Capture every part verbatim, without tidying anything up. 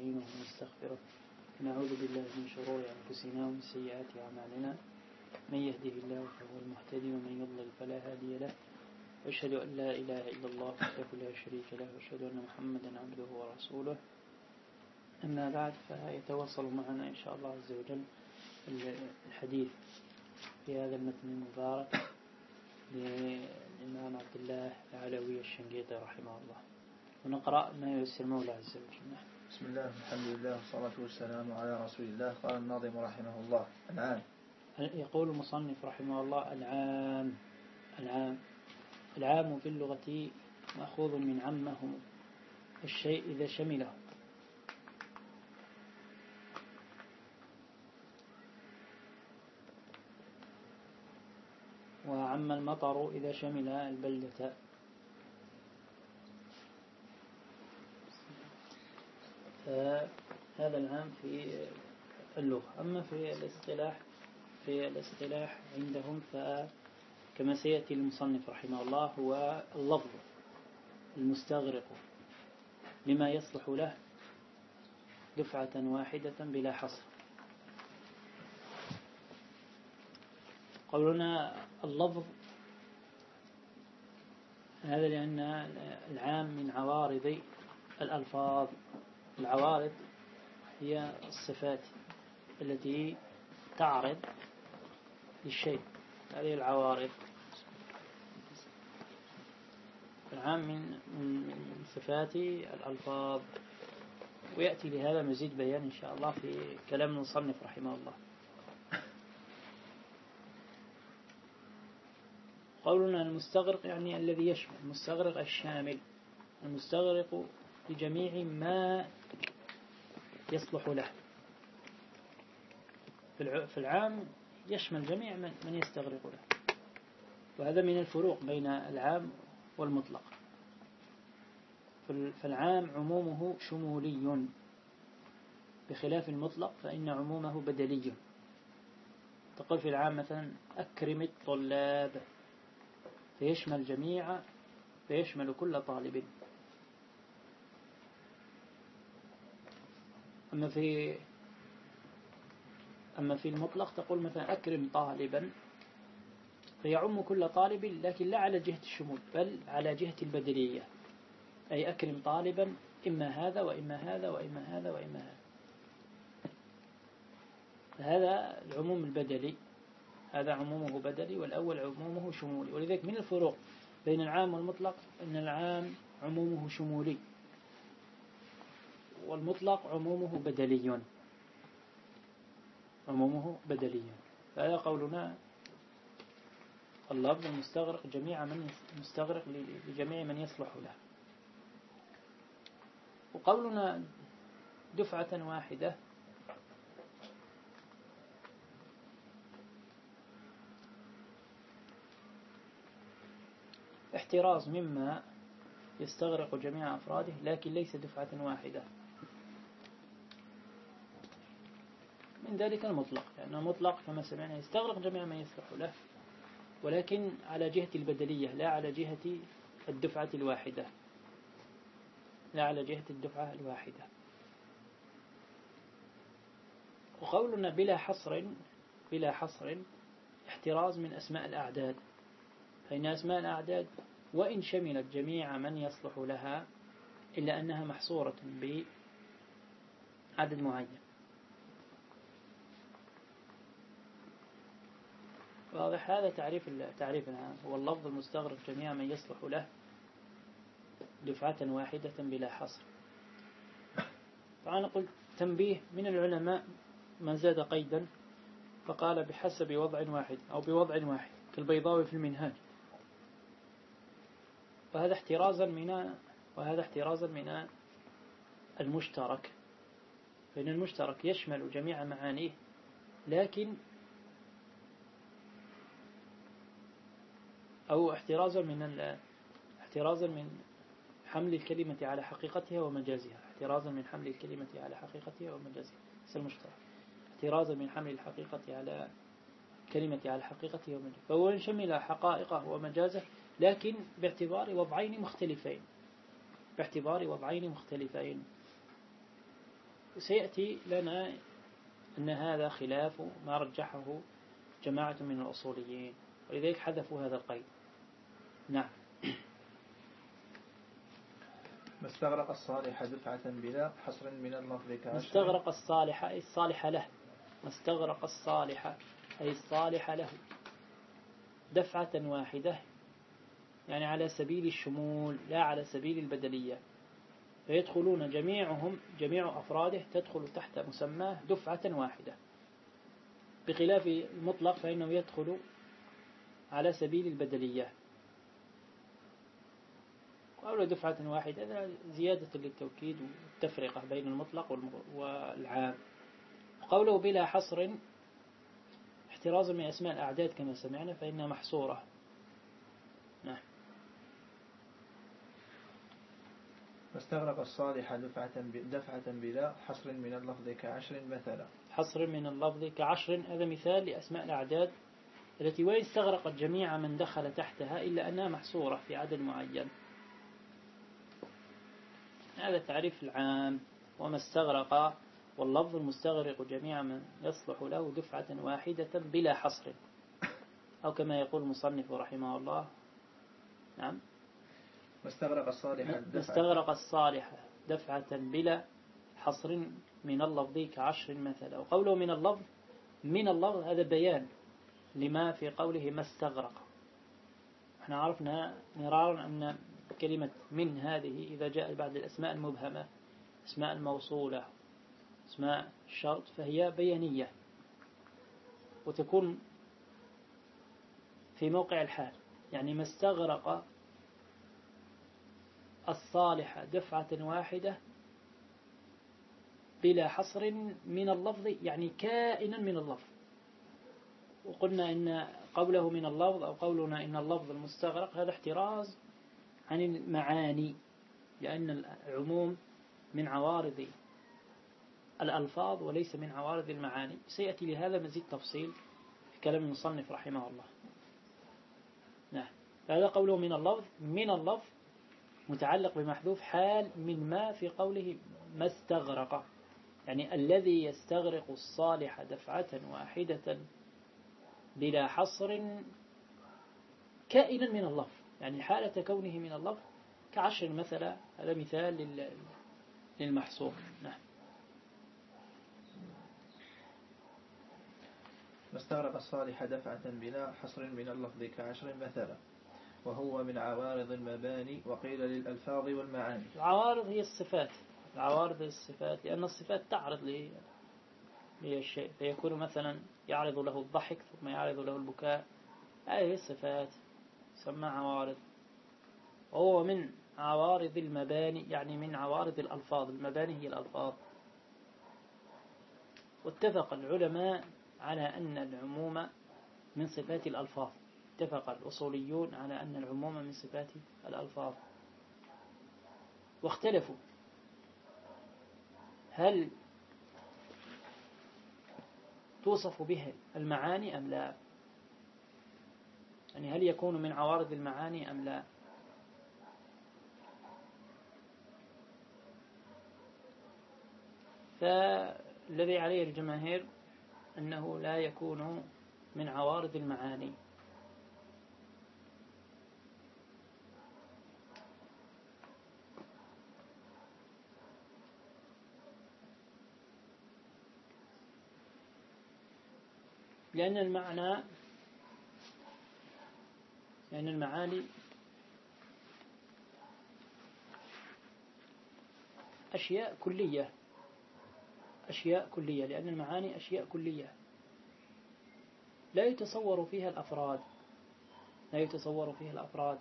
ونستعينه ونستغفره ونعوذ بالله من شرور أنفسنا ومن سيئات أعمالنا من يهده الله فهو المهتدي ومن يضلل فلا هادي له وأشهد أن لا إله إلا الله وحده لا شريك له وأشهد أن محمدا عبده ورسوله. أما بعد، فيتواصل معنا إن شاء الله عز وجل الحديث في هذا المتن المبارك للإمام عبد الله العلوي الشنقيطي رحمه الله، ونقرأ ما ييسر مولى عز وجل. بسم الله الحمد لله والصلاة والسلام على رسول الله. قال الناظم رحمه الله: العام. يقول المصنف رحمه الله: العام. العام العام في اللغة مأخوذ من عمه الشيء إذا شمله، وعم المطر إذا شمل البلدة. هذا العام في اللغة. أما في الاصطلاح في الاصطلاح عندهم فكما سيأتي المصنف رحمه الله هو اللفظ المستغرق لما يصلح له دفعة واحدة بلا حصر. قولنا اللفظ هذا لأن العام من عوارض الألفاظ. العوارض هي الصفات التي تعرض للشيء، هذه العوارض. العام من من صفات الألفاظ، ويأتي لهذا مزيد بيان إن شاء الله في كلام المصنف رحمه الله. قولنا المستغرق يعني الذي يشمل، المستغرق الشامل، المستغرق لجميع ما يصلح له. في العام يشمل جميع من يستغرق له، وهذا من الفروق بين العام والمطلق. فالعام عمومه شمولي بخلاف المطلق فإن عمومه بدلي. تقول في العام مثلا أكرم الطلاب، فيشمل جميع فيشمل كل طالب. أما في أما في المطلق تقول مثلا أكرم طالبا، فيعم كل طالب لكن لا على جهة الشمول بل على جهة البدلية، أي أكرم طالبا إما هذا وإما هذا وإما هذا وإما هذا. هذا العموم البدلي، هذا عمومه بدلي، والأول عمومه شمولي. ولذلك من الفروق بين العام والمطلق أن العام عمومه شمولي والمطلق عمومه بدلي. عمومه بدلي. فهذا قولنا اللفظ المستغرق جميع من مستغرق لجميع من يصلح له. وقولنا دفعة واحدة احتراز مما يستغرق جميع أفراده لكن ليس دفعة واحدة. من ذلك المطلق، لأنه مطلق كما سمعنا يستغرق جميع ما يصلح له، ولكن على جهة البدلية لا على جهة الدفعة الواحدة، لا على جهة الدفعة الواحدة. وقولنا بلا حصر بلا حصر احتراز من أسماء الأعداد، فإن أسماء الأعداد وإن شملت جميع من يصلح لها إلا أنها محصورة بعدد معين. واضح؟ هذا تعريف تعريف العام، هو اللفظ المستغرق جميع من يصلح له دفعة واحدة بلا حصر. طبعا نقول تنبيه من العلماء من زاد قيدا فقال بحسب وضع واحد أو بوضع واحد كالبيضاوي في المنهاج، وهذا احترازا من وهذا احترازا من المشترك، فإن المشترك يشمل جميع معانيه، لكن أو احترازا من احترازا من حمل الكلمة على حقيقتها ومجازها، احترازا من حمل الكلمة على حقيقتها ومجازها. هذا المشترك، احترازا من حمل الحقيقة على كلمة على حقيقتها ومجازها، فهو يشمل حقائقه ومجازه لكن باعتبار وضعين مختلفين باعتبار وضعين مختلفين سيأتي لنا أن هذا خلاف ما رجحه جماعة من الأصوليين، ولذلك حذفوا هذا القيد. نعم. ما استغرق الصالح دفعة بلا حصر من اللفظ كعشر. ما استغرق الصالح أي الصالح له، ما استغرق الصالح أي الصالح له دفعة واحدة، يعني على سبيل الشمول لا على سبيل البدلية، فيدخلون جميعهم جميع أفراده تدخل تحت مسماه دفعة واحدة، بخلاف المطلق فإنه يدخل على سبيل البدلية. قالوا دفعة واحدة زيادة للتوكيد والتفرقة بين المطلق والعام. قوله بلا حصر احترازا من أسماء الأعداد كما سمعنا فإنها محصورة. نعم. واستغرق الصالح دفعة دفعة بلا حصر من اللفظ كعشر مثلا. حصر من اللفظ كعشر هذا مثال لأسماء الأعداد التي وين استغرقت جميع من دخل تحتها إلا أنها محصورة في عدد معين. هذا تعريف العام. وما استغرق واللفظ المستغرق جميع من يصلح له دفعة واحدة بلا حصر، أو كما يقول المصنف رحمه الله. نعم. واستغرق الصالح دفعة استغرق الصالح دفعة بلا حصر من اللفظ كعشر مثلا. وقوله من اللفظ من اللفظ هذا بيان لما في قوله ما استغرق. احنا عرفنا مرارا أن كلمة من هذه إذا جاء بعد الأسماء المبهمة اسماء الموصولة اسماء الشرط فهي بيانية، وتكون في موقع الحال. يعني ما استغرق الصالح دفعة واحدة بلا حصر من اللفظ، يعني كائنا من اللفظ. وقلنا إن قوله من اللفظ أو قولنا إن اللفظ المستغرق هذا احتراز عن المعاني، لأن العموم من عوارض الألفاظ وليس من عوارض المعاني. سيأتي لهذا مزيد تفصيل في كلام المصنف رحمه الله. نعم. هذا قوله من اللفظ. من اللفظ متعلق بمحذوف حال من ما في قوله ما استغرق، يعني الذي يستغرق الصالح دفعة واحدة بلا حصر كائنا من اللفظ، يعني حالة كونه من اللفظ كعشر مثلا. هذا مثال للمحصور. نعم. واستغرق الصالح دفعة بلا حصر من اللفظ كعشر مثلا، وهو من عوارض المباني وقيل للألفاظ والمعاني. العوارض هي الصفات، العوارض هي الصفات، لأن الصفات تعرض للشيء، فيكون مثلا يعرض له الضحك ثم يعرض له البكاء، هذه الصفات تسمى عوارض. وهو من عوارض المباني يعني من عوارض الألفاظ. المباني هي الألفاظ. واتفق العلماء على أن العموم من صفات الألفاظ. اتفق الأصوليون على أن العموم من صفات الألفاظ، واختلفوا هل توصف به المعاني أم لا، يعني هل يكون من عوارض المعاني أم لا. فالذي عليه الجماهير أنه لا يكون من عوارض المعاني. لأن المعنى لأن المعاني أشياء كلية، أشياء كلية لأن المعاني أشياء كلية لا يتصور فيها الأفراد، لا يتصور فيها الأفراد.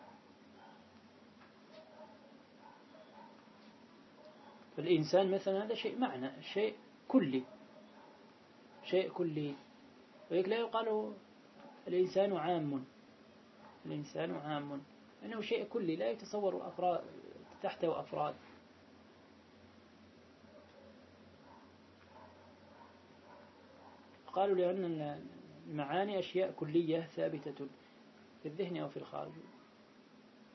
فالإنسان مثلا هذا شيء معنى، شيء كلي، شيء كلي، ولذلك لا يقال الإنسان عام، الإنسان عام لأنه شيء كلي لا يتصور الأفراد تحته أفراد. قالوا لأن المعاني أشياء كلية ثابتة في الذهن أو في الخارج،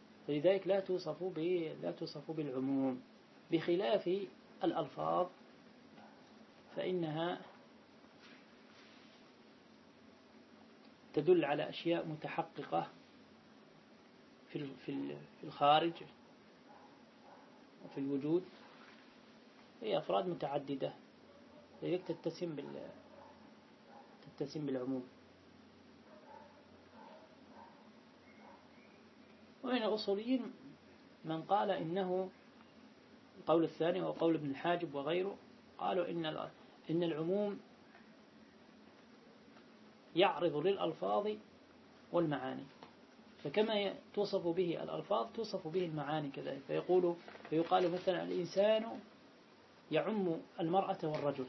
فلذلك لا توصف لا توصف بالعموم، بخلاف الألفاظ فإنها تدل على أشياء متحققة في في الخارج وفي الوجود، هي أفراد متعددة لذلك تتسم بال تتسم بالعموم. ومن الأصوليين من قال إنه القول الثاني وقول ابن الحاجب وغيره، قالوا إن إن العموم يعرض للألفاظ والمعاني، فكما توصف به الألفاظ توصف به المعاني كذلك. فيقول فيقال مثلا الإنسان يعم المرأة والرجل،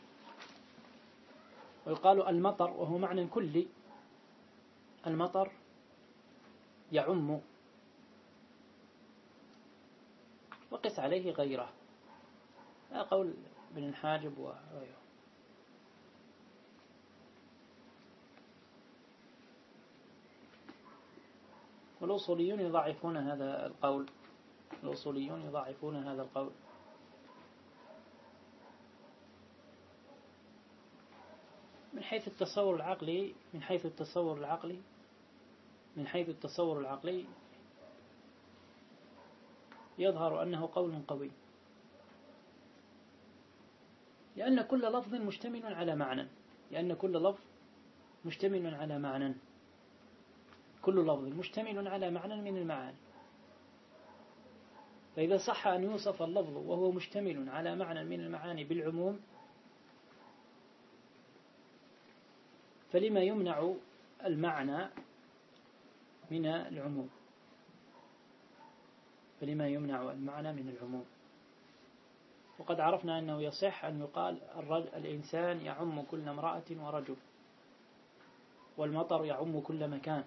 ويقال المطر وهو معنى كلي، المطر يعم، وقس عليه غيره. هذا قول ابن الحاجب وغيره. والأصوليون يضعفون هذا القول، الأصوليون يضعفون هذا القول. من حيث التصور العقلي من حيث التصور العقلي من حيث التصور العقلي يظهر أنه قول قوي، لأن كل لفظ مشتمل على معنى لأن كل لفظ مشتمل على معنى كل لفظ مشتمل على معنى من المعاني. فإذا صح أن يوصف اللفظ وهو مشتمل على معنى من المعاني بالعموم، فلما يمنع المعنى من العموم فلما يمنع المعنى من العموم وقد عرفنا أنه يصح أن يقال الإنسان يعم كل امرأة ورجل، والمطر يعم كل مكان،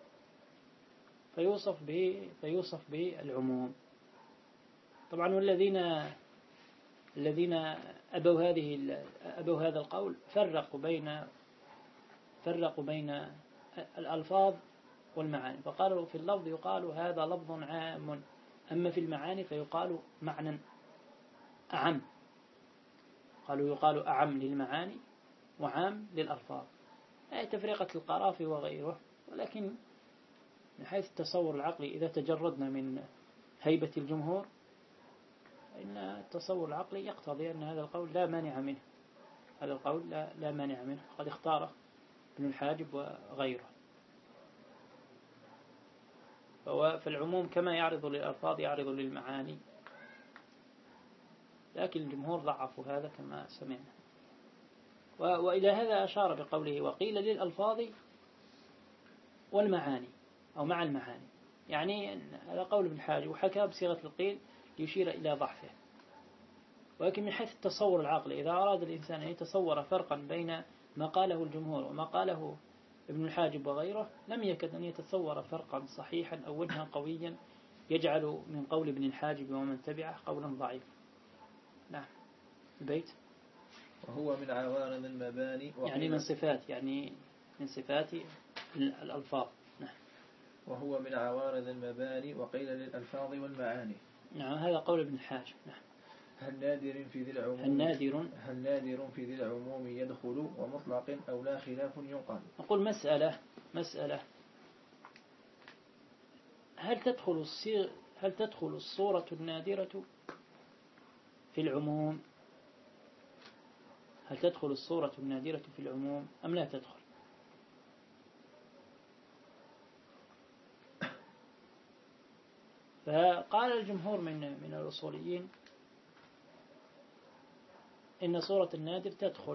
فيوصف به فيوصف بالعموم. طبعا والذين الذين أبوا هذه أبوا هذا القول فرقوا بين فرقوا بين الألفاظ والمعاني، فقالوا في اللفظ يقال هذا لفظ عام، أما في المعاني فيقال معنى أعم. قالوا يقال أعم للمعاني وعام للألفاظ، هي تفرقة القرافي وغيره. ولكن من حيث التصور العقلي إذا تجردنا من هيبة الجمهور، إن التصور العقلي يقتضي أن هذا القول لا مانع منه هذا القول لا, لا مانع منه قد اختاره ابن الحاجب وغيره. فالعموم كما يعرض للألفاظ يعرض للمعاني، لكن الجمهور ضعفوا هذا كما سمعنا. وإلى هذا أشار بقوله وقيل للألفاظ والمعاني أو مع المعاني، يعني هذا قول ابن الحاجب وحكى بصيغة القيل ليشير إلى ضعفه. ولكن من حيث التصور العقلي إذا أراد الإنسان أن يتصور فرقا بين ما قاله الجمهور وما قاله ابن الحاجب وغيره، لم يكد أن يتصور فرقا صحيحا أو وجها قويا يجعل من قول ابن الحاجب ومن تبعه قولا ضعيف. نعم. البيت وهو من عوارض المباني يعني من صفات يعني من صفات الألفاظ. نعم. وهو من عوارض المباني وقيل للألفاظ والمعاني. نعم هذا قول ابن الحاجب. نعم. هل نادر في ذي العموم هل نادر هل نادر في ذي العموم يدخل ومطلق أو لا خلاف ينقل. نقول مسألة مسألة هل تدخل الصيغ هل تدخل الصورة النادرة في العموم هل تدخل الصورة النادرة في العموم أم لا تدخل؟ فقال الجمهور من من الأصوليين إن صورة النادر تدخل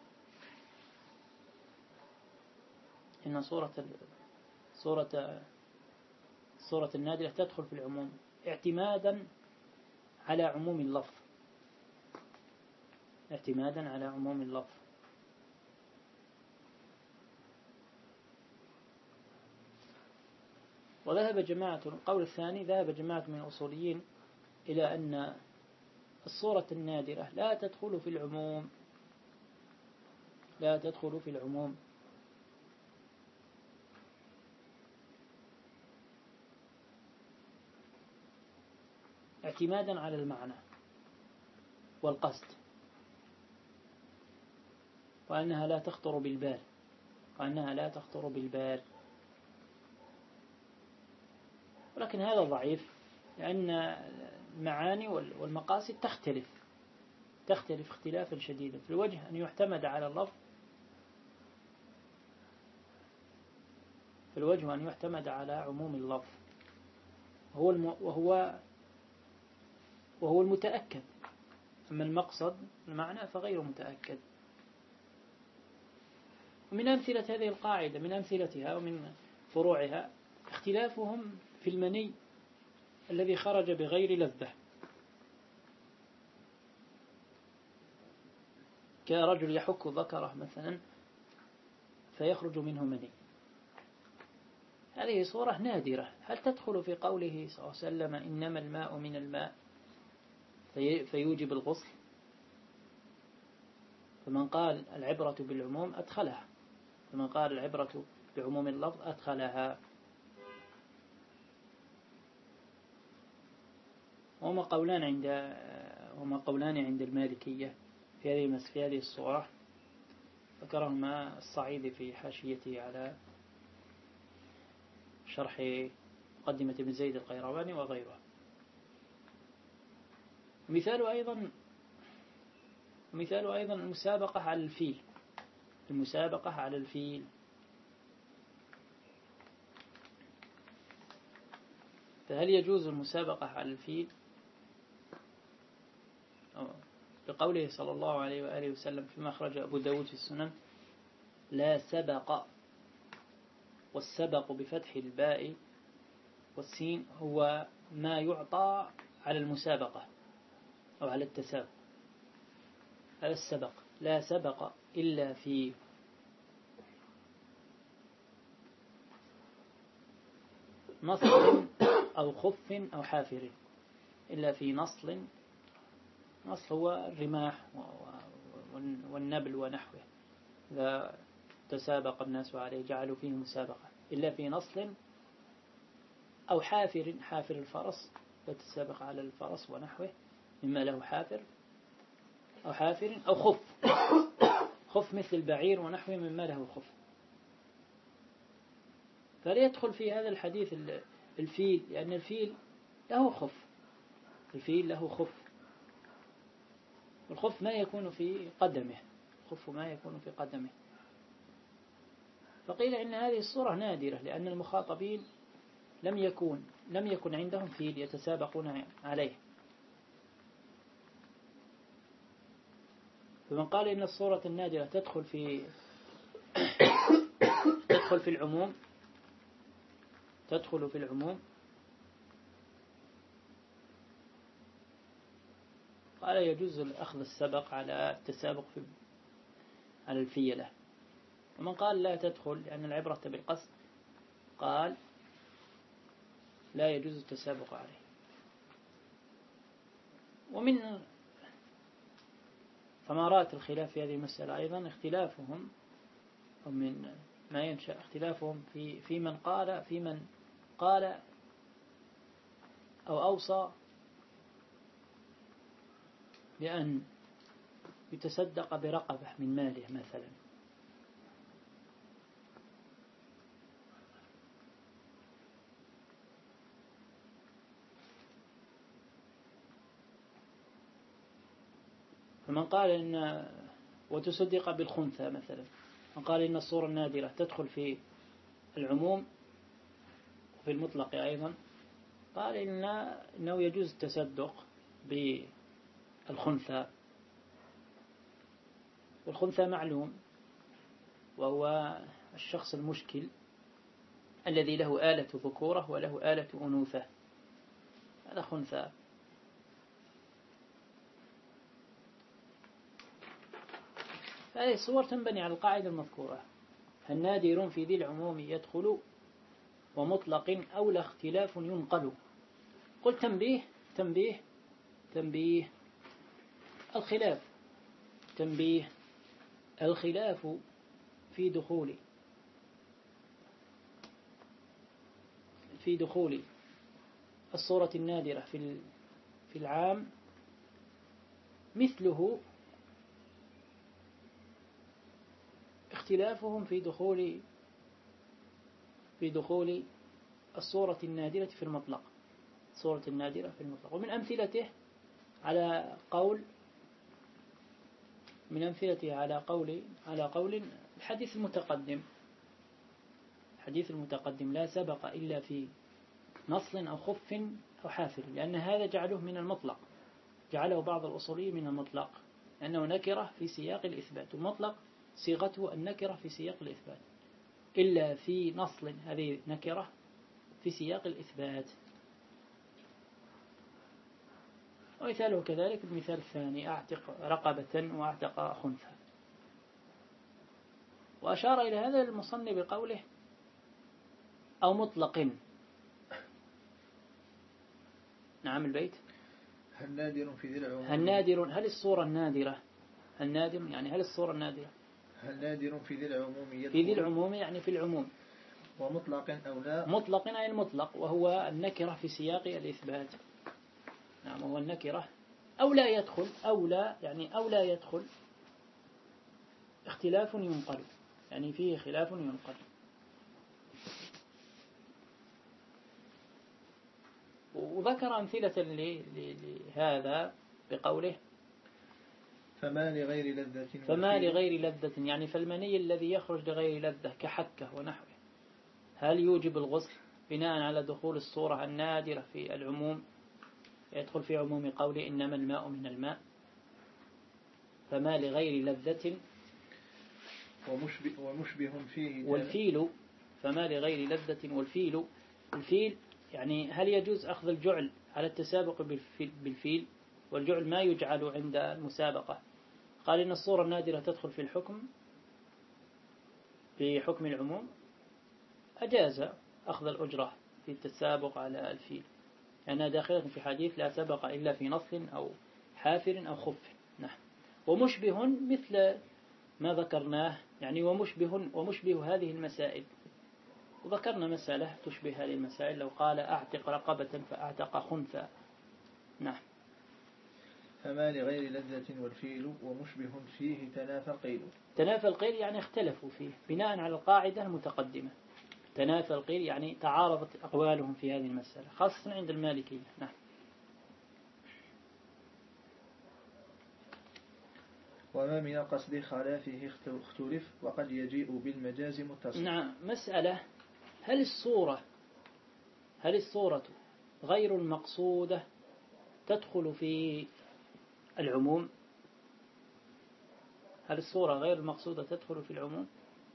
إن صورة صورة صورة النادرة تدخل في العموم اعتمادا على عموم اللفظ اعتمادا على عموم اللفظ وذهب جماعة القول الثاني ذهب جماعة من الأصوليين إلى أن الصورة النادرة لا تدخل في العموم لا تدخل في العموم اعتمادا على المعنى والقصد. وأنها لا تخطر بالبال وأنها لا تخطر بالبال ولكن هذا ضعيف لأن المعاني والمقاصد تختلف تختلف اختلافا شديدا. في الوجه أن يعتمد على اللفظ في الوجه أن يعتمد على عموم اللفظ وهو الم... وهو وهو المتأكد. أما المقصد المعنى فغير متأكد. ومن أمثلة هذه القاعدة من أمثلتها ومن فروعها اختلافهم في المني الذي خرج بغير لذة، كرجل يحك ذكره مثلا فيخرج منه مني. هذه صورة نادرة. هل تدخل في قوله صلى الله عليه وسلم إنما الماء من الماء في فيوجب الغسل؟ فمن قال العبرة بالعموم أدخلها، فمن قال العبرة بعموم اللفظ أدخلها. وما قولان عند وما قولان عند المالكية في هذه في هذه الصورة ذكرهما الصعيدي في حاشيته على شرح مقدمة ابن زيد القيرواني وغيره. مثال أيضا مثال أيضا المسابقة على الفيل المسابقة على الفيل فهل يجوز المسابقة على الفيل؟ بقوله صلى الله عليه وآله وسلم فيما أخرج أبو داود في السنن لا سبق، والسبق بفتح الباء والسين هو ما يعطى على المسابقة أو على التسابق. هذا السبق لا سبق إلا في نصل أو خف أو حافر، إلا في نصل. نصل هو الرماح والنبل ونحوه، إذا تسابق الناس عليه جعلوا فيه مسابقة. إلا في نصل أو حافر، حافر الفرس يتسابق على الفرس ونحوه مما له حافر أو حافر أو خف خف مثل البعير ونحوه مما له خف. فلا يدخل في هذا الحديث الفيل، لأن الفيل له خف الفيل له خف الخف ما يكون في قدمه الخف ما يكون في قدمه فقيل إن هذه الصورة نادرة لأن المخاطبين لم يكن لم يكن عندهم فيل يتسابقون عليه. فمن قال إن الصورة النادرة تدخل في تدخل في العموم تدخل في العموم قال يجوز أخذ السبق على التسابق في على الفيلة. ومن قال لا تدخل لأن العبرة بالقصد قال لا يجوز التسابق عليه. ومن ثمرات الخلاف في هذه المسألة أيضا اختلافهم ومن ما ينشأ اختلافهم في في من قال في من قال أو أوصى بأن يتصدق برقبة من ماله مثلا. فمن قال إن وتصدق بالخنثى مثلا، من قال إن الصورة النادرة تدخل في العموم وفي المطلق أيضا، قال إن إنه يجوز التصدق بالخنثى. والخنثى معلوم وهو الشخص المشكل الذي له آلة ذكورة وله آلة أنوثة، هذا خنثى. هذه الصور تنبني على القاعدة المذكورة النادر في ذي العموم يدخل ومطلق أو لا اختلاف ينقل. قل تنبيه تنبيه تنبيه الخلاف تنبيه الخلاف في دخول في دخول الصورة النادرة في في العام مثله اختلافهم في دخول في دخول الصورة النادرة في المطلق، الصورة النادرة في المطلق. ومن أمثلته على قول من أمثلته على قول على قول الحديث المتقدم، الحديث المتقدم لا سبق إلا في نصل أو خف أو حافر، لأن هذا جعله من المطلق، جعله بعض الأصوليين من المطلق، لأنه نكرة في سياق الإثبات، والمطلق صيغته النكرة في سياق الإثبات، إلا في نصل هذه نكرة في سياق الإثبات. ومثاله كذلك المثال الثاني: أعتق رقبة وأعتق خنثى. وأشار إلى هذا المصنف بقوله أو مطلق. نعم البيت. هل نادر في ذي العموم؟ هل نادر هل الصورة النادرة هل نادر يعني هل الصورة النادرة هل نادر في ذي العموم في ذي العموم يعني في العموم، ومطلق أو لا؟ مطلق أي المطلق، وهو النكرة في سياق الإثبات. نعم، هو النكرة أو لا يدخل، أو لا يعني أو لا يدخل اختلاف ينقل، يعني فيه خلاف ينقل. وذكر أمثلة لهذا بقوله فما لغير لذة فما لغير لذة، يعني فالمني الذي يخرج لغير لذة كحكة ونحوه هل يوجب الغسل بناء على دخول الصورة النادرة في العموم، يدخل في عموم قوله إنما الماء من الماء. فما لغير لذة ومشبه, ومشبه فيه والفيل، فما لغير لذة والفيل، الفيل يعني هل يجوز أخذ الجعل على التسابق بالفيل، والجعل ما يجعل عند المسابقة. قال إن الصورة النادرة تدخل في الحكم في حكم العموم، أجاز أخذ الأجرة في التسابق على الفيل، لأنها داخلة في حديث لا سبق إلا في نصل أو حافر أو خف. نعم. ومشبه مثل ما ذكرناه، يعني ومشبه ومشبه هذه المسائل، وذكرنا مسألة تشبه هذه المسائل لو قال أعتق رقبة فأعتق خنثى. نعم. فما لغير لذة والفيل ومشبه فيه تنافى القيل. تنافى القيل يعني اختلفوا فيه بناء على القاعدة المتقدمة. تنافى القيل يعني تعارضت أقوالهم في هذه المسألة، خاصة عند المالكية. نعم. وما من قصد خلافه اختلف، وقد يجيء بالمجاز متصل. نعم. مسألة: هل الصورة هل الصورة غير المقصودة تدخل في العموم؟ هل الصورة غير المقصودة تدخل في العموم؟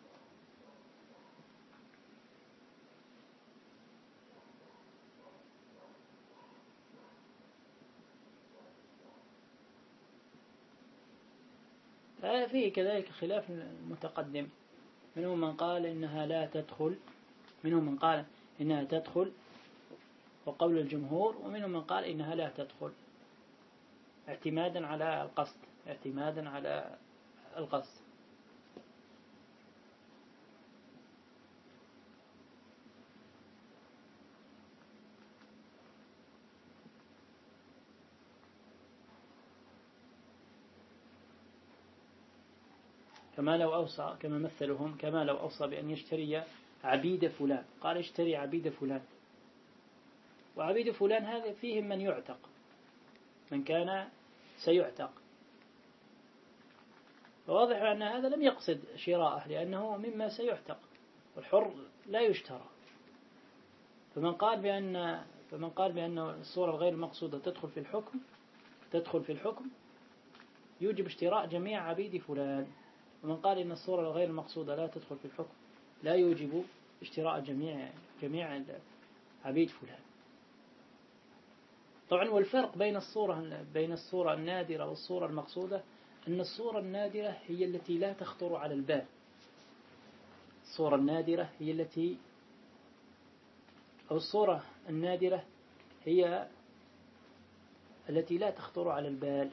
فيه كذلك خلاف متقدم، منهم من قال إنها لا تدخل، منهم من قال إنها تدخل وقول الجمهور، ومنهم من قال إنها لا تدخل اعتمادا على القصد اعتمادا على القصد. كما لو أوصى كما مثلهم كما لو أوصى بأن يشتري عبيد فلان، قال اشتري عبيد فلان، وعبيد فلان هذا فيهم من يعتق، من كان سيعتق، فواضح أن هذا لم يقصد شراءه لأنه مما سيعتق، والحر لا يشترى. فمن قال بأن فمن قال بأن الصورة الغير المقصودة تدخل في الحكم تدخل في الحكم يوجب اشتراء جميع عبيد فلان، ومن قال إن الصورة الغير المقصودة لا تدخل في الحكم لا يوجب اشتراء جميع جميع عبيد فلان. طبعا والفرق بين الصورة بين الصورة النادرة والصورة المقصودة أن الصورة النادرة هي التي لا تخطر على البال. الصورة النادرة هي التي أو الصورة النادرة هي التي لا تخطر على البال،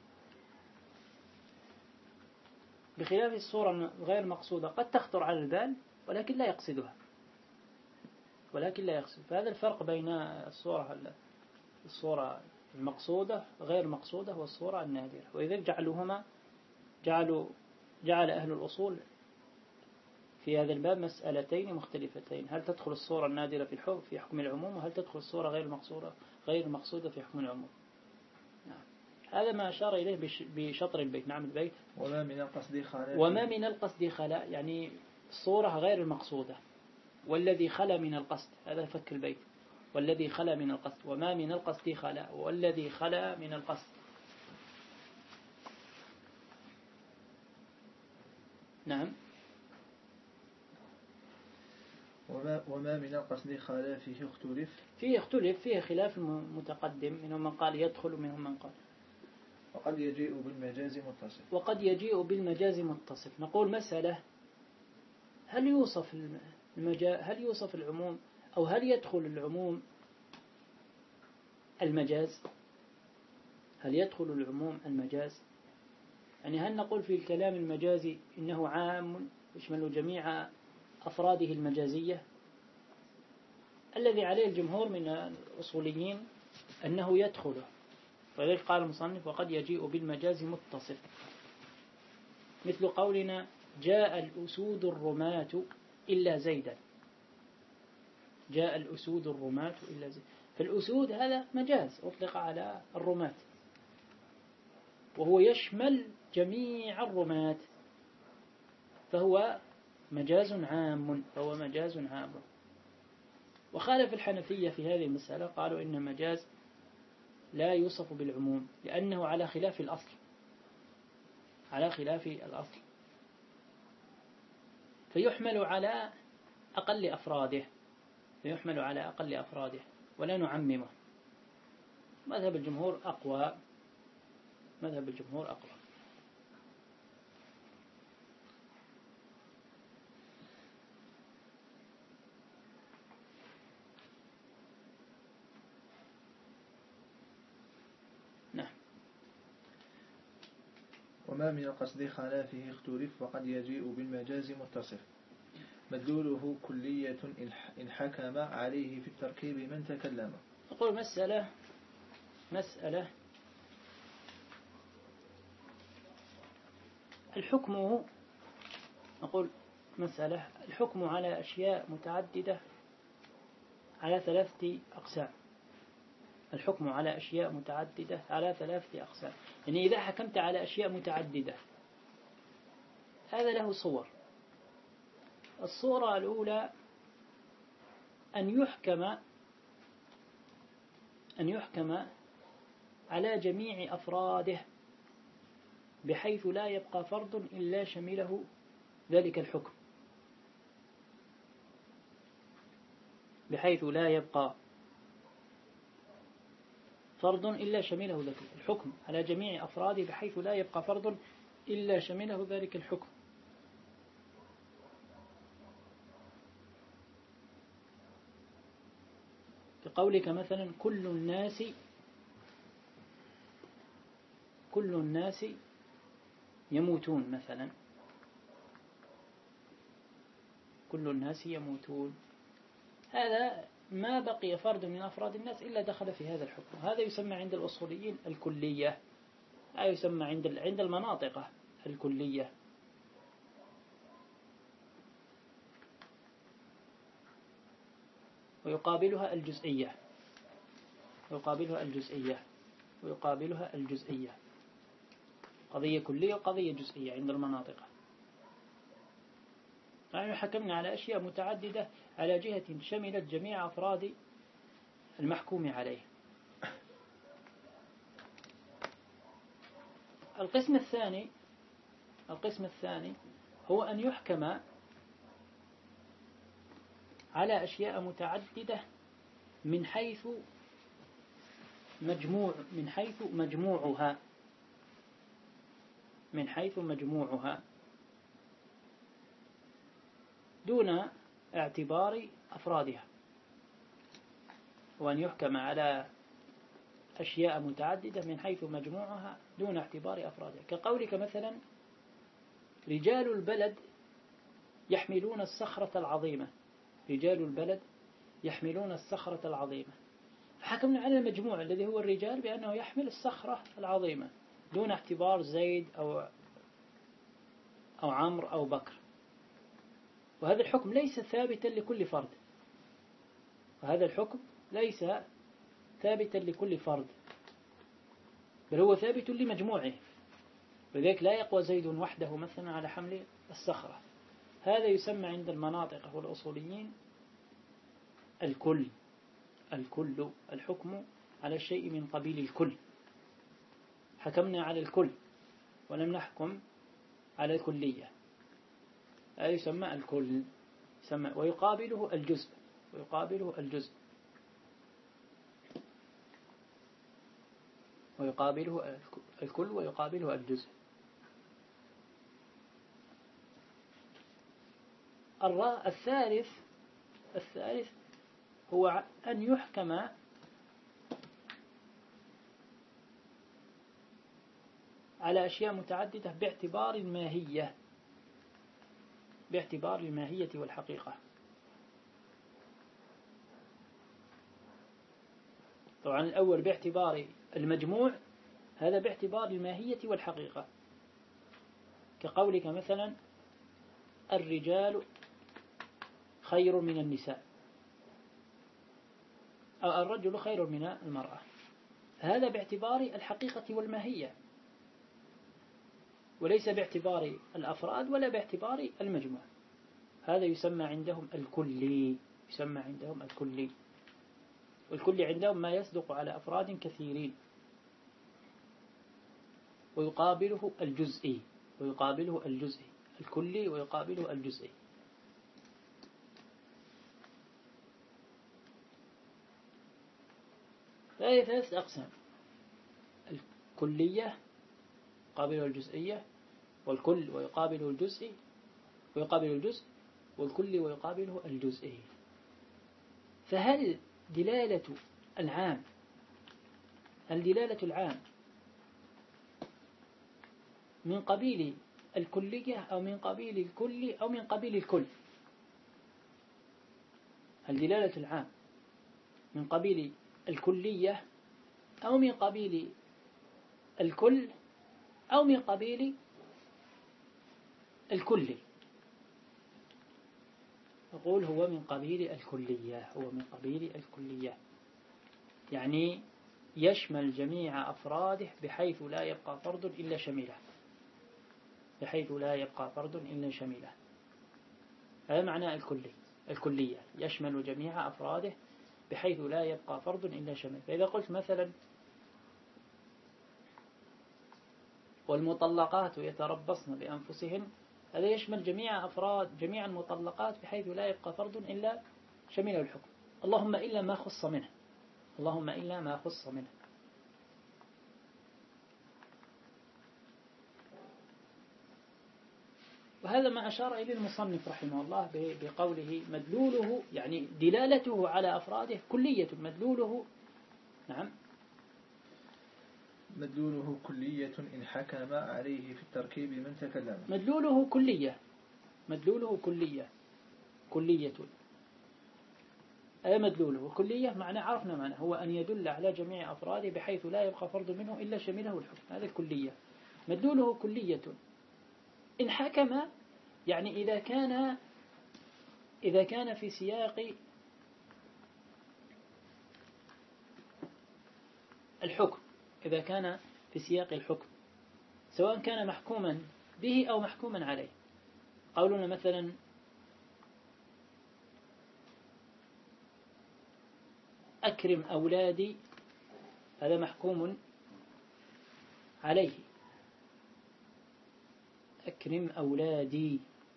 بخلاف الصورة غير مقصودة قد تخطر على البال ولكن لا يقصدها ولكن لا يقصد. فهذا الفرق بين الصورة الصورة المقصودة غير مقصودة والصورة النادرة. وإذا جعلوهما جعلوا جعل أهل الأصول في هذا الباب مسألتين مختلفتين: هل تدخل الصورة النادرة في الحكم في حكم العموم، وهل تدخل الصورة غير المقصودة غير المقصودة في حكم العموم. نعم. هذا ما أشار إليه بشطر البيت. نعم البيت. وما من القصد خلا وما من القصد خلا يعني الصورة غير المقصودة، والذي خلا من القصد، هذا فك البيت. والذي خلا من القصد، وما من القصد خلا، والذي خلا من القصد. نعم. وما, وما من القصد خلا فيه اختلف فيه اختلف فيه خلاف متقدم، منهم من قال يدخل ومنهم من قال. وقد يجيء بالمجاز متصف وقد يجيء بالمجاز متصف. نقول مسألة: هل يوصف المجاز هل يوصف العموم، أو هل يدخل العموم المجاز؟ هل يدخل العموم المجاز؟ يعني هل نقول في الكلام المجازي إنه عام يشمل جميع أفراده المجازية؟ الذي عليه الجمهور من الأصوليين أنه يدخله، ولذلك قال المصنف: وقد يجيء بالمجاز متصف، مثل قولنا: جاء الأسود الرماة إلا زيدا. جاء الأسود الرماة إلا زيدا. فالأسود هذا مجاز أطلق على الرماة، وهو يشمل جميع الرماة، فهو مجاز عام فهو مجاز عام. وخالف الحنفية في هذه المسألة، قالوا إن المجاز لا يوصف بالعموم لأنه على خلاف الأصل على خلاف الأصل فيحمل على أقل أفراده فيحمل على أقل أفراده ولا نعممه. مذهب الجمهور أقوى مذهب الجمهور أقوى نعم. وما من القصد خلا فيه اختلف وقد يجيء بالمجاز متصف، مدلوله كلية إن حكم عليه في التركيب من تكلم. أقول مسألة مسألة الحكم نقول مسألة الحكم على أشياء متعددة على ثلاثة أقسام. الحكم على أشياء متعددة على ثلاثة أقسام. يعني إذا حكمت على أشياء متعددة هذا له صور. الصورة الأولى أن يحكم أن يحكم على جميع أفراده بحيث لا يبقى فرد إلا شمله ذلك الحكم بحيث لا يبقى فرد إلا شمله ذلك الحكم على جميع أفراده بحيث لا يبقى فرد إلا شمله ذلك الحكم. بقولك مثلا: كل الناس كل الناس يموتون مثلا كل الناس يموتون هذا ما بقي فرد من أفراد الناس إلا دخل في هذا الحكم. هذا يسمى عند الأصوليين الكلية، هذا يسمى عند عند المناطق الكلية. ويقابلها الجزئية ويقابلها الجزئية ويقابلها الجزئية قضية كلية وقضية جزئية عند المناطق. نحن حكمنا على أشياء متعددة على جهة شملت جميع أفراد المحكوم عليه. القسم الثاني القسم الثاني هو أن يحكم على أشياء متعددة من حيث مجموع من حيث مجموعها من حيث مجموعها دون اعتبار أفرادها. وأن يحكم على أشياء متعددة من حيث مجموعها دون اعتبار أفرادها، كقولك مثلا: رجال البلد يحملون الصخرة العظيمة رجال البلد يحملون الصخرة العظيمة. فحكمنا على المجموع الذي هو الرجال بأنه يحمل الصخرة العظيمة دون اعتبار زيد أو أو عمرو أو بكر. وهذا الحكم ليس ثابتا لكل فرد، وهذا الحكم ليس ثابتا لكل فرد، بل هو ثابت لمجموعه. لذلك لا يقوى زيد وحده مثلا على حمل الصخرة. هذا يسمى عند المناطق والأصوليين الكل. الكل الحكم على الشيء من قبيل الكل، حكمنا على الكل ولم نحكم على الكلية، هذا يسمى الكل. يسمى ويقابله الجزء، ويقابله الجزء ويقابله الكل ويقابله الجزء. الثالث الثالث هو أن يحكم على أشياء متعددة باعتبار الماهية، باعتبار الماهية والحقيقة. طبعا الأول باعتبار المجموع، هذا باعتبار الماهية والحقيقة، كقولك مثلا الرجال خير من النساء، أو الرجل خير من المرأة، هذا باعتبار الحقيقة والماهية، وليس باعتبار الأفراد ولا باعتبار المجموع. هذا يسمى عندهم الكلي، يسمى عندهم الكلي. والكلي عندهم ما يصدق على أفراد كثيرين. ويقابله الجزئي، ويقابله الجزئي الكلي ويقابله الجزئي. فهي ثلاث أقسام: الكلية يقابله الجزئية، والكل ويقابله الجزئي ويقابل الجزء، والكل ويقابله الجزئي. فهل دلالة العام هل دلالة العام من قبيل الكلية أو من قبيل الكل أو من قبيل الكل؟ هل دلالة العام من قبيل الكلية أو من قبيل الكل أو من قبيل الكلي؟ نقول هو من قبيل الكلية، هو من قبيل الكلية، يعني يشمل جميع أفراده بحيث لا يبقى فرد إلا شمله، بحيث لا يبقى فرد إلا شمله. هذا معنى الكلي. الكلية يشمل جميع أفراده بحيث لا يبقى فرد إلا شمله. فإذا قلت مثلا والمطلقات يتربصن بأنفسهن، هذا يشمل جميع أفراد جميع المطلقات بحيث لا يبقى فرد إلا شمله الحكم، اللهم إلا ما خص منه، اللهم إلا ما خص منه. وهذا ما أشار إليه المصنف رحمه الله بقوله مدلوله، يعني دلالته على أفراده كلية. مدلوله نعم مدلوله كلية إن حكم عليه في التركيب من تكلم. مدلوله كلية، مدلوله كلية كلية أي مدلوله كلية معنى عرفنا معنى هو أن يدل على جميع أفراده بحيث لا يبقى فرد منه إلا شمله الحكم، هذا الكلية. مدلوله كلية إن حكم، يعني إذا كان إذا كان في سياق الحكم، إذا كان في سياق الحكم سواء كان محكوما به أو محكوما عليه. قولنا مثلا أكرم أولادي، هذا محكوم عليه، أكرم أولادي.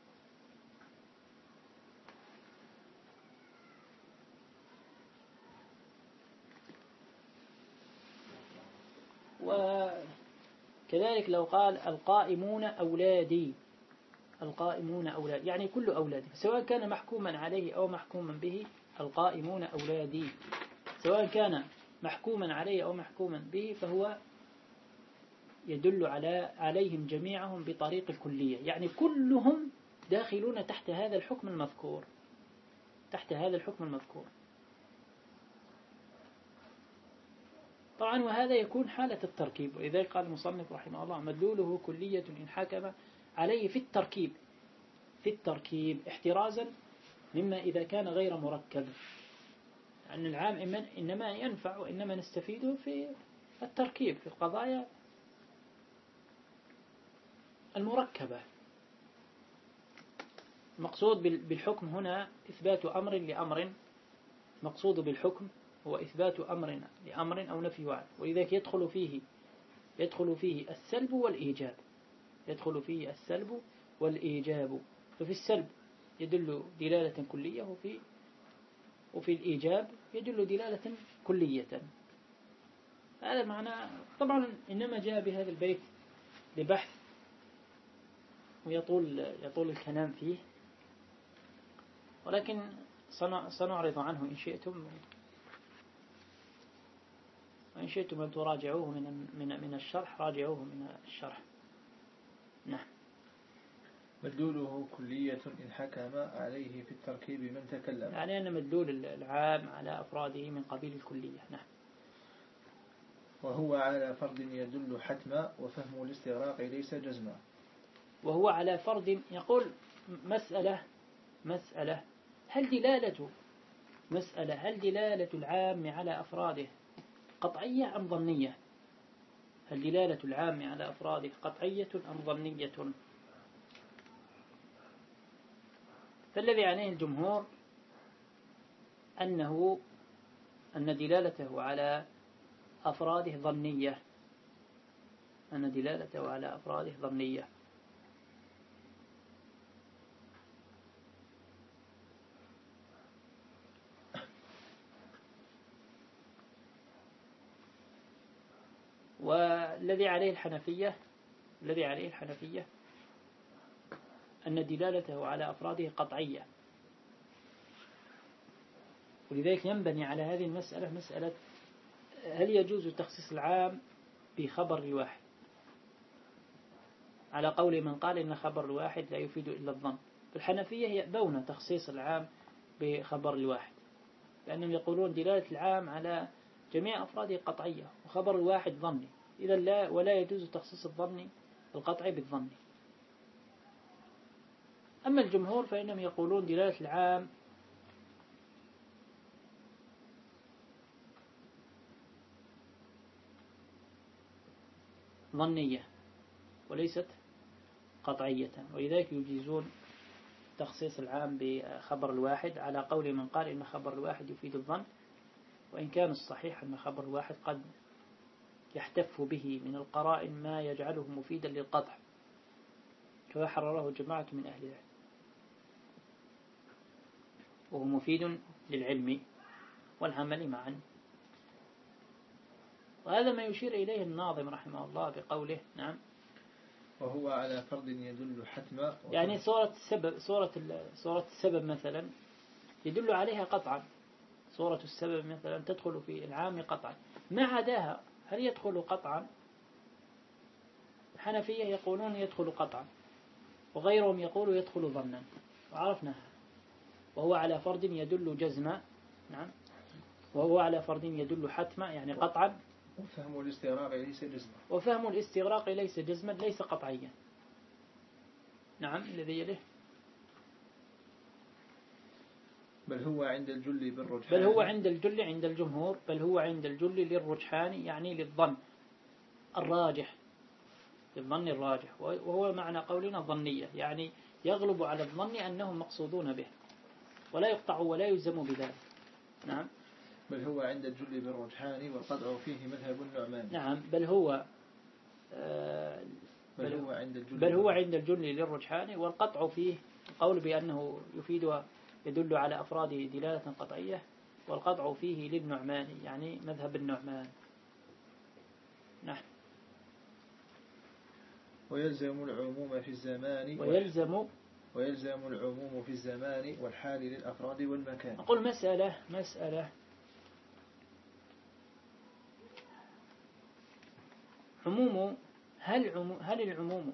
وكذلك لو قال القائمون أولادي، القائمون أولادي يعني كل أولادي، سواء كان محكوما عليه أو محكوما به، القائمون أولادي، سواء كان محكوما عليه أو محكوما به فهو يدل على عليهم جميعهم بطريق الكلية، يعني كلهم داخلون تحت هذا الحكم المذكور، تحت هذا الحكم المذكور. طبعا وهذا يكون حالة التركيب، ولذلك قال المصنف رحمه الله مدلوله كلية إن حكم عليه في التركيب. في التركيب احترازا مما إذا كان غير مركب، لأن العام إنما ينفع وإنما نستفيده في التركيب في القضايا المركبة. المقصود بالحكم هنا إثبات أمر لأمر، مقصود بالحكم هو إثبات أمر لأمر أو نفي واحد، ولذلك يدخل فيه يدخل فيه السلب والإيجاب، يدخل فيه السلب والإيجاب. ففي السلب يدل دلالة كلية، وفي وفي الإيجاب يدل دلالة كلية. هذا معنى. طبعا إنما جاء بهذا البيت لبحث ويطول يطول الكلام فيه، ولكن سنعرض عنه إن شئتم، وإن شئتم أن تراجعوه من من من الشرح راجعوه من الشرح. نعم. مدلوله كلية إن حكم عليه في التركيب من تكلم، يعني أن مدلول العام على أفراده من قبيل الكلية. نعم. وهو على فرض يدل حتما، وفهم الاستغراق ليس جزما. وهو على فرض، يقول مسألة مسألة هل دلالة مسألة هل دلالة العام على أفراده قطعية أم ظنية؟ هل دلالة العام على أفراده قطعية أم ظنية؟ فالذي عليه الجمهور أنه أن دلالته على أفراده ظنية، أن دلالته على أفراده ظنية. والذي عليه الحنفية الذي عليه الحنفية أن دلالته على أفراده قطعية. ولذلك ينبني على هذه المسألة مسألة هل يجوز تخصيص العام بخبر الواحد، على قول من قال إن خبر الواحد لا يفيد إلا الظن. الحنفية يأبون تخصيص العام بخبر الواحد، لأنهم يقولون دلالة العام على جميع أفراده قطعية وخبر الواحد ظني، إذا لا ولا يجوز تخصيص الظني القطعي بالظني. أما الجمهور فإنهم يقولون دلالة العام ظنية وليست قطعية، ولذلك يجيزون تخصيص العام بخبر الواحد، على قول من قال إن خبر الواحد يفيد الظن، وإن كان الصحيح أن خبر الواحد قد يحتف به من القرائن ما يجعله مفيدا للقطع، كما حرره جماعة من أهل العلم، وهو مفيد للعلم والعمل معا. وهذا ما يشير إليه الناظم رحمه الله بقوله نعم وهو على فرض يدل حتما، يعني صورة السبب صورة صورة السبب مثلا يدل عليها قطعا، صورة السبب مثلا تدخل في العام قطعا، ما عداها هل يدخل قطعا؟ الحنفية يقولون يدخل قطعا، وغيرهم يقول يدخل ظنا، وعرفناها. وهو على فرض يدل جزما، نعم، وهو على فرض يدل حتما يعني قطعا. وفهم الاستغراق ليس جزما، وفهم الاستغراق ليس جزما ليس قطعيا. نعم. الذي يليه بل هو عند الجل بالرجحان، بل هو عند الجل عند الجمهور بل هو عند الجل للرجحان، يعني للظن الراجح، للظن الراجح، وهو معنى قولنا ظنية، يعني يغلب على الظن أنهم مقصودون به ولا يقطع ولا يلزم بذلك. نعم. بل هو عند الجل بالرجحان والقطع فيه مذهب النعمان. نعم. بل هو آه بل هو عند الجل بل هو عند الجل للرجحان والقطع فيه القول بأنه يفيد يدل على أفراده دلالة قطعية، والقطع فيه للنعمان يعني مذهب النعمان. نعم. ويلزم العموم في الزمان ويلزم ويلزم العموم في الزمان والحال للأفراد والمكان. أقول مسألة مسألة عموم هل عموم هل العموم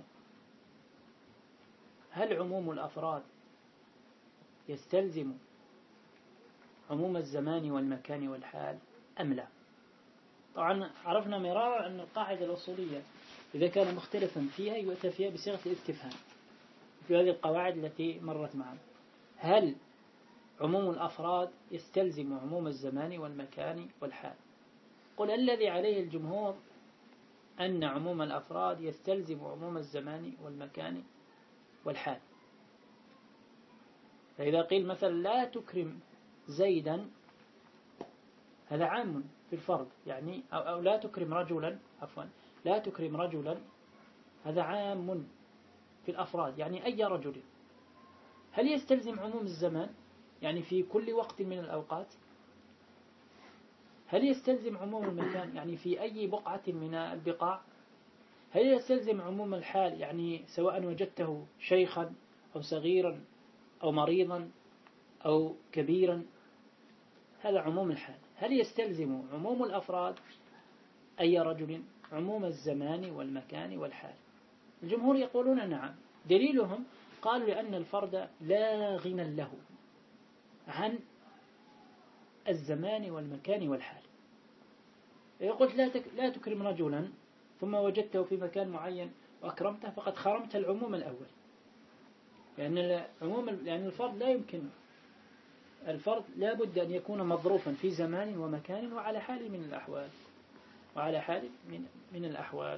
هل عموم الأفراد يستلزم عموم الزمان والمكان والحال أم لا؟ طبعا عرفنا مرارا أن القاعدة الأصولية إذا كان مختلفا فيها يؤتى فيها بصيغة الاستفهام، في هذه القواعد التي مرت معنا. هل عموم الأفراد يستلزم عموم الزمان والمكان والحال؟ قل الذي عليه الجمهور أن عموم الأفراد يستلزم عموم الزمان والمكان والحال. فإذا قيل مثلا لا تكرم زيدا، هذا عام في الفرد، يعني أو, أو لا تكرم رجلا، عفوا لا تكرم رجلا، هذا عام في الأفراد، يعني أي رجل. هل يستلزم عموم الزمان، يعني في كل وقت من الأوقات؟ هل يستلزم عموم المكان، يعني في أي بقعة من البقاع؟ هل يستلزم عموم الحال، يعني سواء وجدته شيخا أو صغيرا أو مريضا أو كبيرا؟ هذا عموم الحال. هل يستلزم عموم الأفراد أي رجل عموم الزمان والمكان والحال؟ الجمهور يقولون نعم. دليلهم قالوا لأن الفرد لا غنى له عن الزمان والمكان والحال. إذا قلت لا تكرم رجلا ثم وجدته في مكان معين وأكرمته فقد خرمت العموم الأول، لأن العموم لأن الفرد لا يمكن، الفرد لا بد أن يكون مظروفا في زمان ومكان وعلى حال من الأحوال وعلى حال من من الأحوال.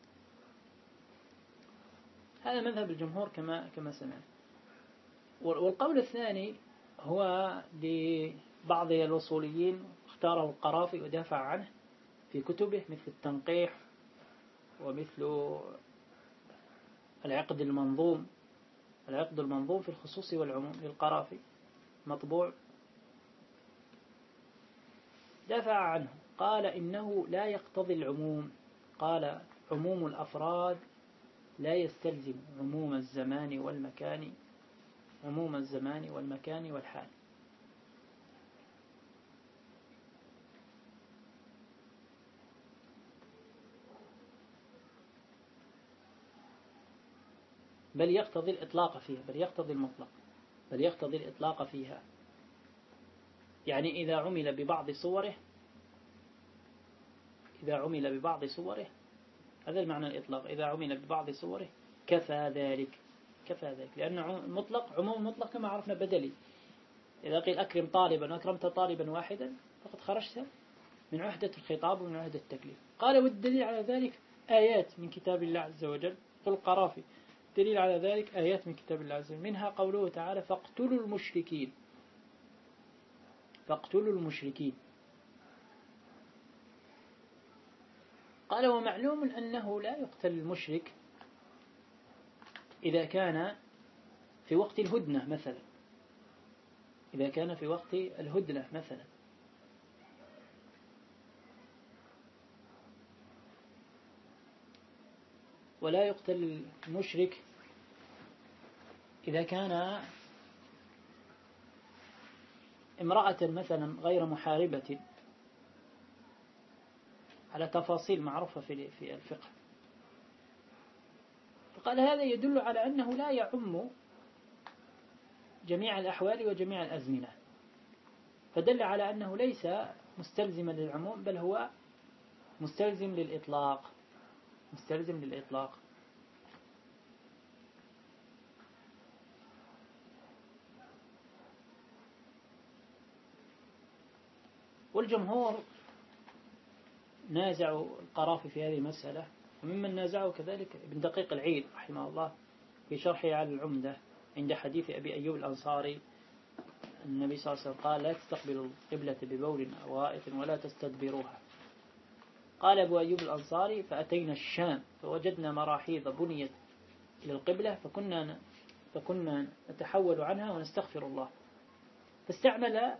هذا مذهب الجمهور كما كما سمعنا. والقول الثاني هو لبعض الوصوليين اختاره القرافي ودافع عنه في كتبه مثل التنقيح ومثل العقد المنظوم العقد المنظوم في الخصوص والعموم للقرافي مطبوع، دافع عنه قال إنه لا يقتضي العموم. قال عموم الأفراد لا يستلزم عموم الزمان والمكان عموم الزمان والمكان والحال. بل يقتضي الإطلاق فيها، بل يقتضي المطلق، بل يقتضي الإطلاق فيها. يعني إذا عمل ببعض صوره إذا عمل ببعض صوره هذا المعنى الإطلاق، إذا عمل ببعض صوره كفى ذلك كفى ذلك لأن المطلق عموم مطلق كما عرفنا بدلي. إذا قيل أكرم طالبا وأكرمت طالبا واحدا فقد خرجت من وحدة الخطاب ومن وحدة التكليف. قال والدليل على ذلك آيات من كتاب الله عز وجل. قل القرافي دليل على ذلك آيات من كتاب الله عز وجل، منها قوله تعالى فاقتلوا المشركين فاقتلوا المشركين. قال ومعلوم أنه لا يقتل المشرك إذا كان في وقت الهدنة مثلا إذا كان في وقت الهدنة مثلا ولا يقتل المشرك إذا كان امرأة مثلا غير محاربة، على تفاصيل معروفة في في الفقه. فقال هذا يدل على أنه لا يعم جميع الأحوال وجميع الأزمنة، فدل على أنه ليس مستلزما للعموم بل هو مستلزم للإطلاق مستلزم للإطلاق. والجمهور نازعوا القرافي في هذه المسألة، وممن نازعوا كذلك ابن دقيق العيد رحمه الله في شرحه على العمدة عند حديث أبي أيوب الأنصاري النبي صلى الله عليه وسلم قال لا تستقبلوا القبلة ببول أو غائط ولا تستدبروها. قال أبو أيوب الأنصاري فأتينا الشام فوجدنا مراحيض بنيت إلى القبلة فكنا فكنا نتحول عنها ونستغفر الله، فاستعمل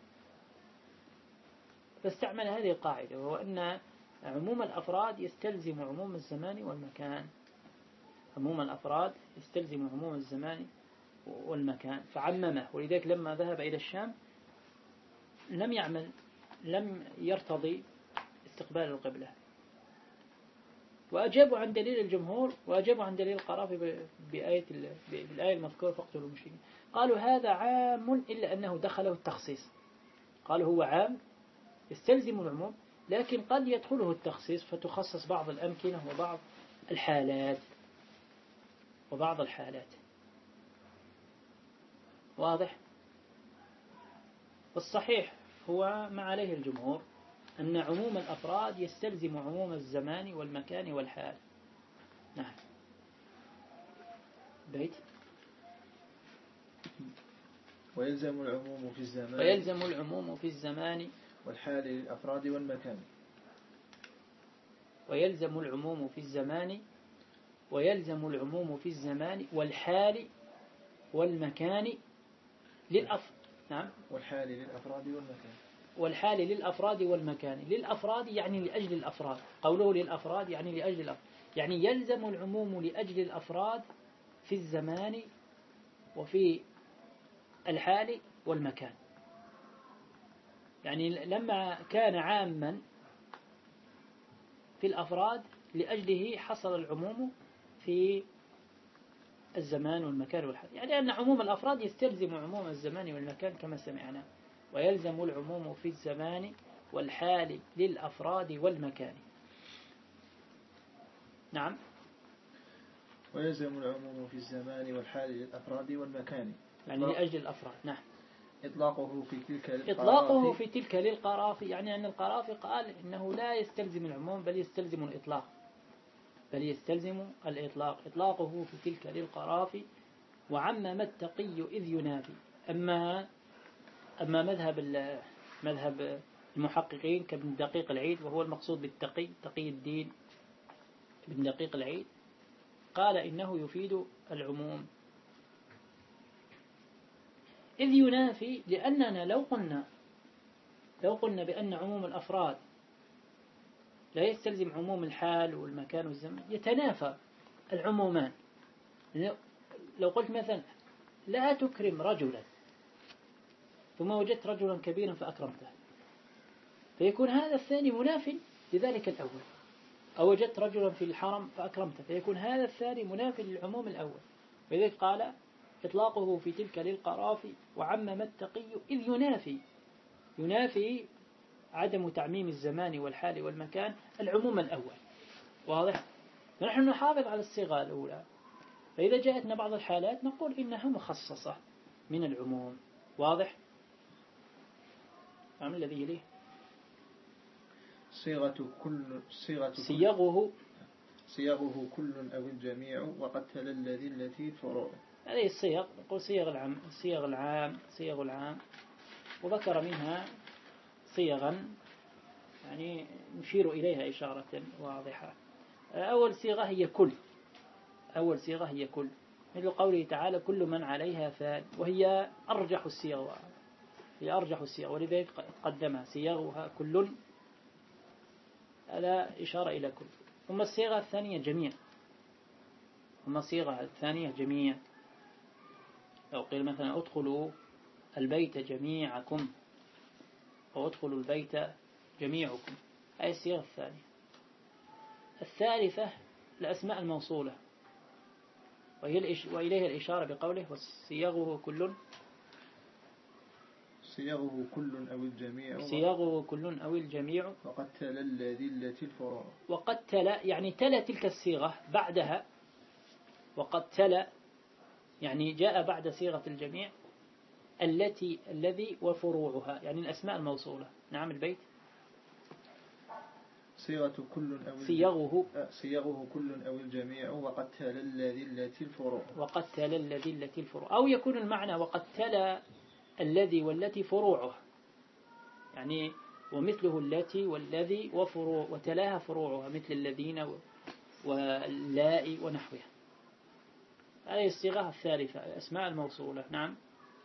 فاستعمل هذه القاعدة، وهو أن عموم الأفراد يستلزم عموم الزمان والمكان عموم الأفراد يستلزم عموم الزمان والمكان فعممه. ولذلك لما ذهب إلى الشام لم يعمل لم يرتضي استقبال القبلة، وأجابوا عن دليل الجمهور وأجابوا عن دليل القرافي بآية بالآية المذكورة فاقتلوا المشركين. قالوا هذا عام إلا أنه دخله التخصيص. قالوا هو عام يستلزم العموم لكن قد يدخله التخصيص فتخصص بعض الأمكنة وبعض الحالات وبعض الحالات واضح؟ والصحيح هو ما عليه الجمهور أن عموم الأفراد يستلزم عموم الزمان والمكان والحال. نعم. بيت. ويلزم العموم في الزمان ويلزم العموم في الزمان والحال للأفراد والمكان. ويلزم العموم في الزمان ويلزم العموم في الزمان والحال والمكان للأف نعم والحال للأفراد والمكان. والحال للأفراد والمكان. للأفراد يعني لأجل الأفراد. قوله للأفراد يعني لأجل الأفراد، يعني يلزم العموم لأجل الأفراد في الزمان وفي الحال والمكان. يعني لما كان عاما في الأفراد لأجله حصل العموم في الزمان والمكان والحال، يعني أن عموم الأفراد يستلزم عموم الزمان والمكان كما سمعنا. ويلزم العموم في الزمان والحال للأفراد والمكان. نعم. ويلزم العموم في الزمان والحال للأفراد والمكان يعني لأجل الأفراد. نعم. إطلاقه في تلك للقرافي إطلاقه في تلك للقرافي، يعني أن القرافي قال إنه لا يستلزم العموم بل يستلزم الإطلاق بل يستلزم الإطلاق. إطلاقه في تلك للقرافي وعمم التقي إذ ينافي. أما أما مذهب مذهب المحققين كابن دقيق العيد، وهو المقصود بالتقي تقي الدين ابن دقيق العيد، قال إنه يفيد العموم إذ ينافي، لأننا لو قلنا لو قلنا بأن عموم الأفراد لا يستلزم عموم الحال والمكان والزمن يتنافى العمومان. لو قلت مثلا لا تكرم رجلا ثم وجدت رجلا كبيرا فأكرمته، فيكون هذا الثاني مناف لذلك الأول. أو وجدت رجلا في الحرم فأكرمته، فيكون هذا الثاني مناف للعموم الأول. فلذلك قال إطلاقه في تلك للقرافي وعمم التقي إذ ينافي ينافي عدم تعميم الزمان والحال والمكان العموم الأول. واضح؟ فنحن نحافظ على الصيغة الأولى، فإذا جاءتنا بعض الحالات نقول إنها مخصصة من العموم. واضح؟ عمل الذي يليه صيغة كل صيغة صيغه صيغه كل أو الجميع وقد تلا الذي التي فروع. هذه الصيغ نقول صيغ العام صيغ العام صيغ العام وذكر منها صيغا يعني نشير إليها إشارة واضحة. أول صيغة هي كل أول صيغة هي كل مثل قوله تعالى كل من عليها فان، وهي أرجح الصيغ هي أرجح الصيغ ولذلك قدمها صيغها كل، هذا إشارة إلى كل. ثم الصيغة الثانية جميع ثم الصيغة الثانية جميع. لو قيل مثلا ادخلوا البيت جميعكم أو ادخلوا البيت جميعكم، هذه الصيغة الثانية. الثالثة الأسماء الموصولة، وإليها الإشارة بقوله وصيغه كل صيغه كل أو الجميع صيغه كل أو الجميع وقد تلا الذي التي الفروع. وقد تلا يعني تلا تلك الصيغة بعدها. وقد تلا يعني جاء بعد صيغة الجميع التي الذي وفروعها، يعني الأسماء الموصولة. نعم. البيت صيغة كل أو صيغه صيغه كل أو الجميع وقد تلا الذي التي الفروع. وقد تلا الذي التي الفروع، أو يكون المعنى وقد تلا الذي والتي فروعه، يعني ومثله التي والذي وفروع وتلاها فروعها مثل الذين واللاء ونحوها. هذه الصيغة الثالثة الأسماء الموصولة. نعم.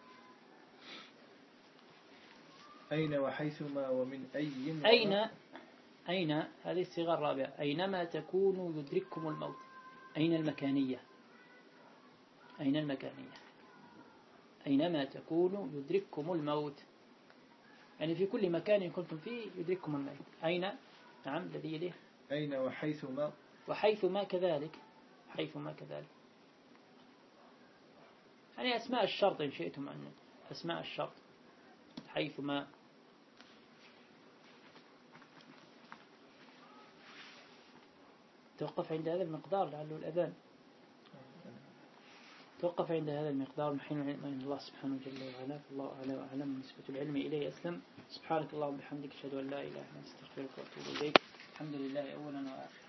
أين وحيثما ومن أي أين أين هذه الصيغة الرابعة. أينما تكونوا يدرككم الموت. أين المكانية أين المكانية أينما تكونوا يدرككم الموت، يعني في كل مكان كنتم فيه يدرككم الموت. أين. نعم. الذي يليه أين وحيثما وحيثما كذلك حيثما كذلك يعني أسماء الشرط إن شئتم أن أسماء الشرط حيثما. توقف عند هذا المقدار لعله الأذان. توقف عند هذا المقدار من حين العلم من الله سبحانه جل وعلا، فالله أعلى وأعلم. نسبة العلم إليه أسلم. سبحانك اللهم وبحمدك أشهد أن لا إله إلا أنت أستغفرك وأتوب إليك. الحمد لله أولا وآخرا.